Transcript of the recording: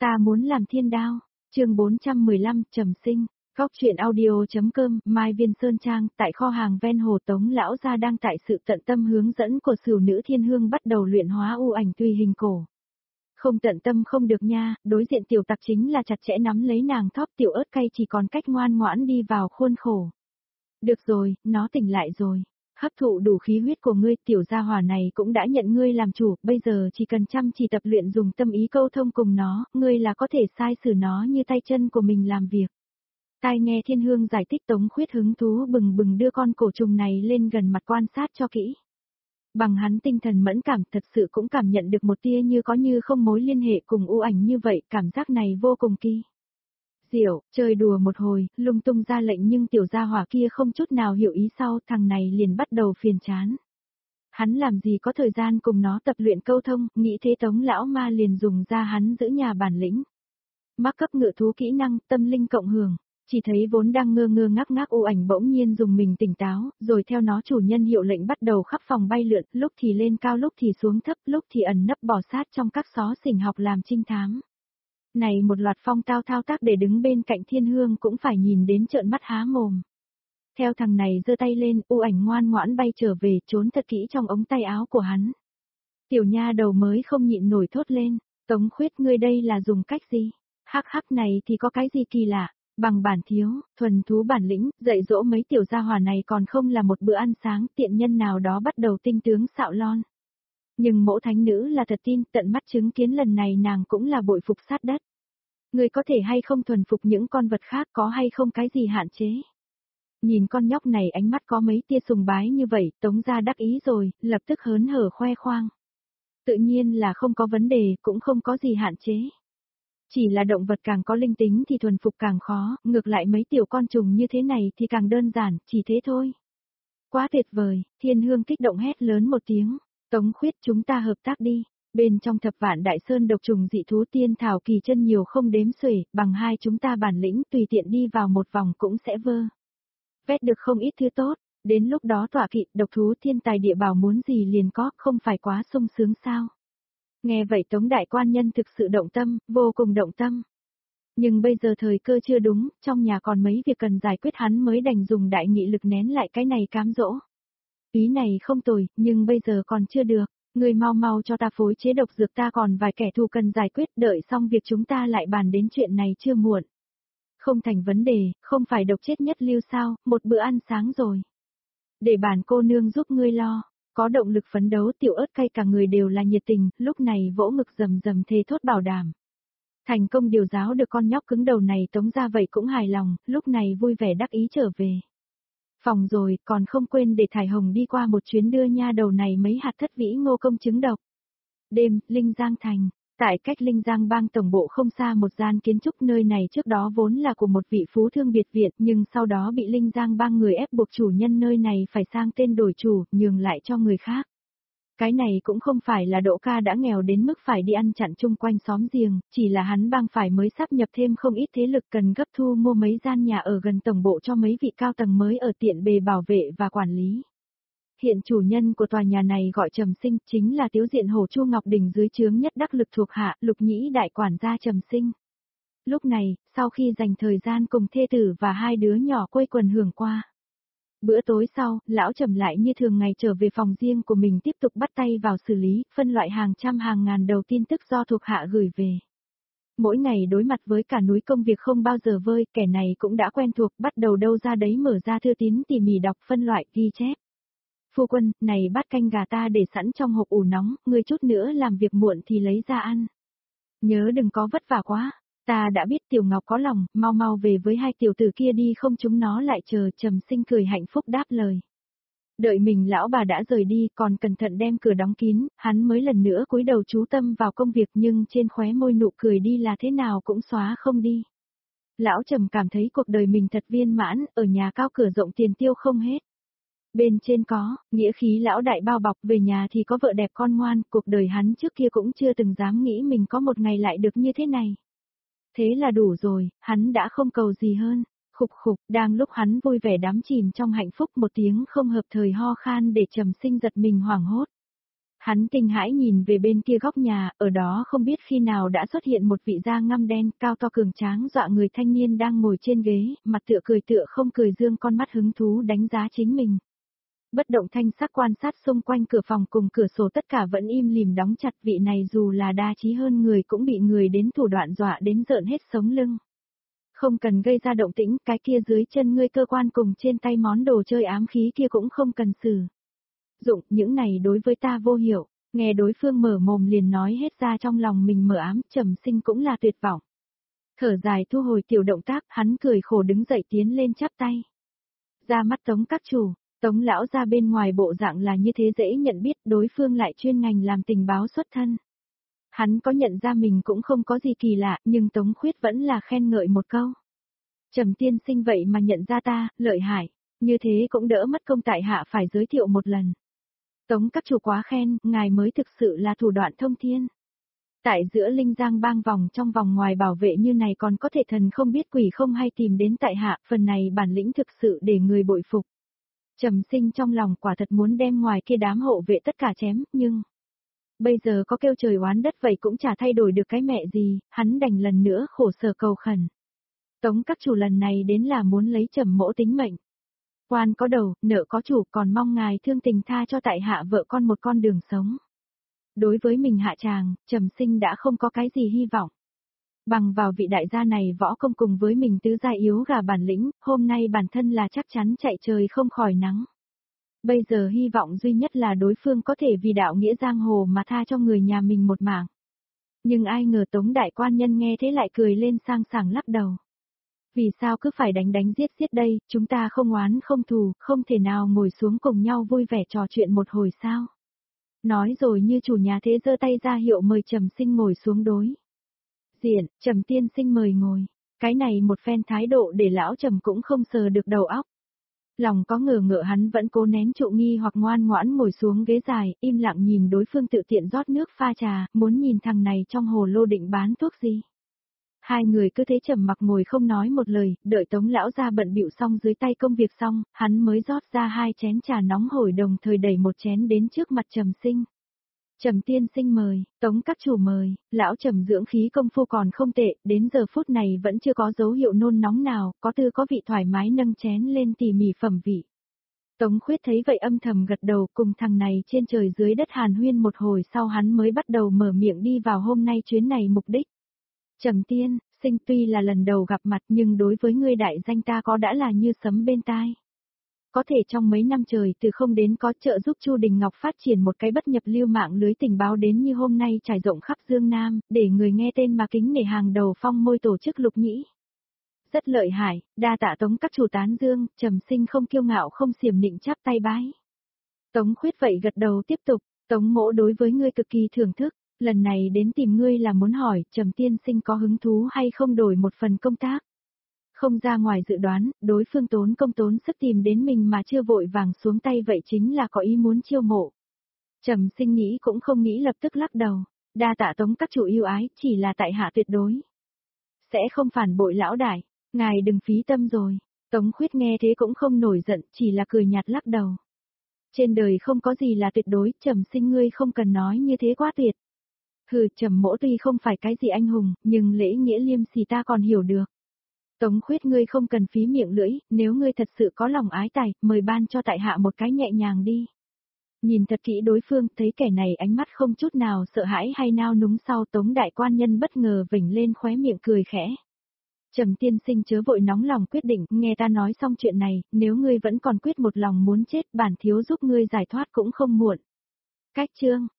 Ta muốn làm thiên đao. Chương 415, Trầm Sinh. Góc truyện audio.com, Mai Viên Sơn Trang, tại kho hàng ven hồ Tống lão gia đang tại sự tận tâm hướng dẫn của Sửu Nữ Thiên Hương bắt đầu luyện hóa u ảnh tùy hình cổ. Không tận tâm không được nha, đối diện tiểu tặc chính là chặt chẽ nắm lấy nàng thóp tiểu ớt cay chỉ còn cách ngoan ngoãn đi vào khuôn khổ. Được rồi, nó tỉnh lại rồi. Hấp thụ đủ khí huyết của ngươi, tiểu gia hỏa này cũng đã nhận ngươi làm chủ, bây giờ chỉ cần chăm chỉ tập luyện dùng tâm ý câu thông cùng nó, ngươi là có thể sai sử nó như tay chân của mình làm việc. Tai nghe Thiên Hương giải thích, Tống Khuyết hứng thú bừng bừng đưa con cổ trùng này lên gần mặt quan sát cho kỹ. Bằng hắn tinh thần mẫn cảm thật sự cũng cảm nhận được một tia như có như không mối liên hệ cùng u ảnh như vậy, cảm giác này vô cùng kỳ diệu, chơi đùa một hồi, lung tung ra lệnh nhưng tiểu gia hỏa kia không chút nào hiểu ý, sau thằng này liền bắt đầu phiền chán. Hắn làm gì có thời gian cùng nó tập luyện câu thông, nghĩ thế Tống lão ma liền dùng ra hắn giữ nhà bản lĩnh. Mắc cấp ngự thú kỹ năng, tâm linh cộng hưởng, chỉ thấy vốn đang ngơ ngơ ngác ngác u ảnh bỗng nhiên dùng mình tỉnh táo, rồi theo nó chủ nhân hiệu lệnh bắt đầu khắp phòng bay lượn, lúc thì lên cao lúc thì xuống thấp, lúc thì ẩn nấp bò sát trong các xó xỉnh học làm trinh thám. Này một loạt phong tao thao tác để đứng bên cạnh Thiên Hương cũng phải nhìn đến trợn mắt há mồm. Theo thằng này giơ tay lên, u ảnh ngoan ngoãn bay trở về, trốn thật kỹ trong ống tay áo của hắn. Tiểu nha đầu mới không nhịn nổi thốt lên, Tống Khuyết ngươi đây là dùng cách gì? Hắc hắc này thì có cái gì kỳ lạ, bằng bản thiếu, thuần thú bản lĩnh, dạy dỗ mấy tiểu gia hỏa này còn không là một bữa ăn sáng, tiện nhân nào đó bắt đầu tinh tướng xạo lon. Nhưng mẫu thánh nữ là thật tin, tận mắt chứng kiến lần này nàng cũng là bội phục sát đất. Người có thể hay không thuần phục những con vật khác, có hay không cái gì hạn chế. Nhìn con nhóc này ánh mắt có mấy tia sùng bái như vậy, Tống gia đắc ý rồi, lập tức hớn hở khoe khoang. Tự nhiên là không có vấn đề, cũng không có gì hạn chế. Chỉ là động vật càng có linh tính thì thuần phục càng khó, ngược lại mấy tiểu con trùng như thế này thì càng đơn giản, chỉ thế thôi. Quá tuyệt vời, Thiên Hương kích động hét lớn một tiếng. Tống Khuyết chúng ta hợp tác đi. Bên trong thập vạn đại sơn độc trùng dị thú tiên thảo kỳ chân nhiều không đếm xuể, bằng hai chúng ta bản lĩnh tùy tiện đi vào một vòng cũng sẽ vét được không ít thứ tốt, đến lúc đó tọa kỵ độc thú thiên tài địa bảo muốn gì liền có, không phải quá sung sướng sao. Nghe vậy Tống đại quan nhân thực sự động tâm, vô cùng động tâm. Nhưng bây giờ thời cơ chưa đúng, trong nhà còn mấy việc cần giải quyết, hắn mới đành dùng đại nghị lực nén lại cái này cám dỗ. Ý này không tồi, nhưng bây giờ còn chưa được. Người mau mau cho ta phối chế độc dược, ta còn vài kẻ thù cần giải quyết, đợi xong việc chúng ta lại bàn đến chuyện này chưa muộn. Không thành vấn đề, không phải độc chết nhất lưu sao, một bữa ăn sáng rồi. Để bản cô nương giúp ngươi lo, có động lực phấn đấu, tiểu ớt cay cả người đều là nhiệt tình, lúc này vỗ ngực rầm rầm thề thốt bảo đảm. Thành công điều giáo được con nhóc cứng đầu này, Tống ra vậy cũng hài lòng, lúc này vui vẻ đắc ý trở về. Phòng rồi, còn không quên để Thải Hồng đi qua một chuyến đưa nha đầu này mấy hạt thất vĩ ngô công trứng độc. Đêm, Linh Giang Thành, tại cách Linh Giang bang tổng bộ không xa một gian kiến trúc, nơi này trước đó vốn là của một vị phú thương biệt viện, nhưng sau đó bị Linh Giang bang người ép buộc chủ nhân nơi này phải sang tên đổi chủ, nhường lại cho người khác. Cái này cũng không phải là Đỗ ca đã nghèo đến mức phải đi ăn chặn chung quanh xóm giềng, chỉ là hắn bang phải mới sắp nhập thêm không ít thế lực, cần gấp thu mua mấy gian nhà ở gần tổng bộ cho mấy vị cao tầng mới ở tiện bề bảo vệ và quản lý. Hiện chủ nhân của tòa nhà này gọi Trầm Sinh, chính là Tiếu Diện Hổ Chu Ngọc Đình dưới trướng nhất đắc lực thuộc hạ, Lục Nhĩ đại quản gia Trầm Sinh. Lúc này, sau khi dành thời gian cùng thê tử và hai đứa nhỏ quây quần hưởng qua. Bữa tối sau, lão Trầm lại như thường ngày trở về phòng riêng của mình tiếp tục bắt tay vào xử lý, phân loại hàng trăm hàng ngàn đầu tin tức do thuộc hạ gửi về. Mỗi ngày đối mặt với cả núi công việc không bao giờ vơi, kẻ này cũng đã quen thuộc, bắt đầu đâu ra đấy mở ra thư tín tỉ mỉ đọc, phân loại, ghi chép. Phu quân, này bát canh gà ta để sẵn trong hộp ủ nóng, ngươi chút nữa làm việc muộn thì lấy ra ăn. Nhớ đừng có vất vả quá. Ta đã biết Tiểu Ngọc có lòng, mau mau về với hai tiểu tử kia đi, không chúng nó lại chờ. Trầm Sinh cười hạnh phúc đáp lời. Đợi mình lão bà đã rời đi, còn cẩn thận đem cửa đóng kín, hắn mới lần nữa cúi đầu chú tâm vào công việc, nhưng trên khóe môi nụ cười đi là thế nào cũng xóa không đi. Lão Trầm cảm thấy cuộc đời mình thật viên mãn, ở nhà cao cửa rộng tiền tiêu không hết. Bên trên có, nghĩa khí lão đại bao bọc, về nhà thì có vợ đẹp con ngoan, cuộc đời hắn trước kia cũng chưa từng dám nghĩ mình có một ngày lại được như thế này. Thế là đủ rồi, hắn đã không cầu gì hơn. Khục khục, đang lúc hắn vui vẻ đắm chìm trong hạnh phúc, một tiếng không hợp thời ho khan để Trầm Sinh giật mình hoảng hốt. Hắn kinh hãi nhìn về bên kia góc nhà, ở đó không biết khi nào đã xuất hiện một vị da ngăm đen, cao to cường tráng dọa người thanh niên đang ngồi trên ghế, mặt tựa cười tựa không cười dương con mắt hứng thú đánh giá chính mình. Bất động thanh sắc quan sát xung quanh cửa phòng cùng cửa sổ tất cả vẫn im lìm đóng chặt, vị này dù là đa trí hơn người cũng bị người đến thủ đoạn dọa đến rợn hết sống lưng. Không cần gây ra động tĩnh, cái kia dưới chân ngươi cơ quan cùng trên tay món đồ chơi ám khí kia cũng không cần xử dụng, những này đối với ta vô hiệu. Nghe đối phương mở mồm liền nói hết ra trong lòng mình mở ám, Trầm Sinh cũng là tuyệt vọng. Thở dài thu hồi tiểu động tác, hắn cười khổ đứng dậy tiến lên chắp tay. Ra mắt Tống các chủ, Tống lão ra bên ngoài bộ dạng là như thế dễ nhận biết, đối phương lại chuyên ngành làm tình báo xuất thân. Hắn có nhận ra mình cũng không có gì kỳ lạ, nhưng Tống Khuyết vẫn là khen ngợi một câu. Trầm tiên sinh vậy mà nhận ra ta, lợi hại, như thế cũng đỡ mất công tại hạ phải giới thiệu một lần. Tống các chủ quá khen, ngài mới thực sự là thủ đoạn thông thiên. Tại giữa Linh Giang bang vòng trong vòng ngoài bảo vệ như này còn có thể thần không biết quỷ không hay tìm đến tại hạ, phần này bản lĩnh thực sự để người bội phục. Trầm Sinh trong lòng quả thật muốn đem ngoài kia đám hộ vệ tất cả chém, nhưng bây giờ có kêu trời oán đất vậy cũng chả thay đổi được cái mẹ gì, hắn đành lần nữa khổ sở cầu khẩn. Tống các chủ lần này đến là muốn lấy Trầm mỗ tính mệnh. Quan có đầu, nợ có chủ, còn mong ngài thương tình tha cho tại hạ vợ con một con đường sống. Đối với mình hạ tràng, Trầm Sinh đã không có cái gì hy vọng. Bằng vào vị đại gia này võ công cùng với mình tứ gia yếu gà bản lĩnh, hôm nay bản thân là chắc chắn chạy trời không khỏi nắng. Bây giờ hy vọng duy nhất là đối phương có thể vì đạo nghĩa giang hồ mà tha cho người nhà mình một mạng. Nhưng ai ngờ Tống đại quan nhân nghe thế lại cười lên sang sảng lắc đầu. Vì sao cứ phải đánh đánh giết giết đây, chúng ta không oán không thù, không thể nào ngồi xuống cùng nhau vui vẻ trò chuyện một hồi sao. Nói rồi như chủ nhà thế giơ tay ra hiệu mời Trầm Sinh ngồi xuống đối diện, Trầm tiên sinh mời ngồi. Cái này một phen thái độ để lão Trầm cũng không sờ được đầu óc. Lòng có ngờ ngợ hắn vẫn cố nén trụ nghi hoặc ngoan ngoãn ngồi xuống ghế dài, im lặng nhìn đối phương tự tiện rót nước pha trà, muốn nhìn thằng này trong hồ lô định bán thuốc gì. Hai người cứ thế trầm mặc ngồi không nói một lời, đợi Tống lão ra bận bịu xong dưới tay công việc xong, hắn mới rót ra 2 chén trà nóng hổi đồng thời đẩy một chén đến trước mặt Trầm Sinh. Trầm tiên sinh mời, Tống các chủ mời, lão Trầm dưỡng khí công phu còn không tệ, đến giờ phút này vẫn chưa có dấu hiệu nôn nóng nào, có tư có vị thoải mái nâng chén lên tỉ mỉ phẩm vị. Tống Khuyết thấy vậy âm thầm gật đầu, cùng thằng này trên trời dưới đất hàn huyên một hồi sau hắn mới bắt đầu mở miệng đi vào hôm nay chuyến này mục đích. Trầm tiên sinh tuy là lần đầu gặp mặt nhưng đối với ngươi đại danh ta có đã là như sấm bên tai. Có thể trong mấy năm trời từ không đến có trợ giúp Chu Đình Ngọc phát triển một cái bất nhập lưu mạng lưới tình báo đến như hôm nay trải rộng khắp Dương Nam, để người nghe tên mà kính nể hàng đầu phong môi tổ chức Lục Nhĩ. Rất lợi hại, đa tạ Tống các chủ tán dương, Trầm Sinh không kiêu ngạo không xiểm nịnh chắp tay bái. Tống Khuyết vậy gật đầu tiếp tục, Tống mỗ đối với ngươi cực kỳ thưởng thức, lần này đến tìm ngươi là muốn hỏi Trầm tiên sinh có hứng thú hay không đổi một phần công tác. Không ra ngoài dự đoán, đối phương tốn công tốn sức tìm đến mình mà chưa vội vàng xuống tay vậy chính là có ý muốn chiêu mộ. Trầm Sinh nghĩ cũng không nghĩ lập tức lắc đầu, đa tạ Tống các chủ yêu ái, chỉ là tại hạ tuyệt đối sẽ không phản bội lão đại, ngài đừng phí tâm rồi. Tống Khuyết nghe thế cũng không nổi giận, chỉ là cười nhạt lắc đầu. Trên đời không có gì là tuyệt đối, Trầm Sinh ngươi không cần nói như thế quá tuyệt. Hừ, Trầm mỗ tuy không phải cái gì anh hùng, nhưng lễ nghĩa liêm sỉ ta còn hiểu được. Tống Khuyết ngươi không cần phí miệng lưỡi, nếu ngươi thật sự có lòng ái tài, mời ban cho tại hạ một cái nhẹ nhàng đi. Nhìn thật kỹ đối phương, thấy kẻ này ánh mắt không chút nào sợ hãi hay nao núng sau Tống đại quan nhân bất ngờ vểnh lên khóe miệng cười khẽ. Trầm tiên sinh chớ vội nóng lòng quyết định, nghe ta nói xong chuyện này, nếu ngươi vẫn còn quyết một lòng muốn chết, bản thiếu giúp ngươi giải thoát cũng không muộn. Cách chương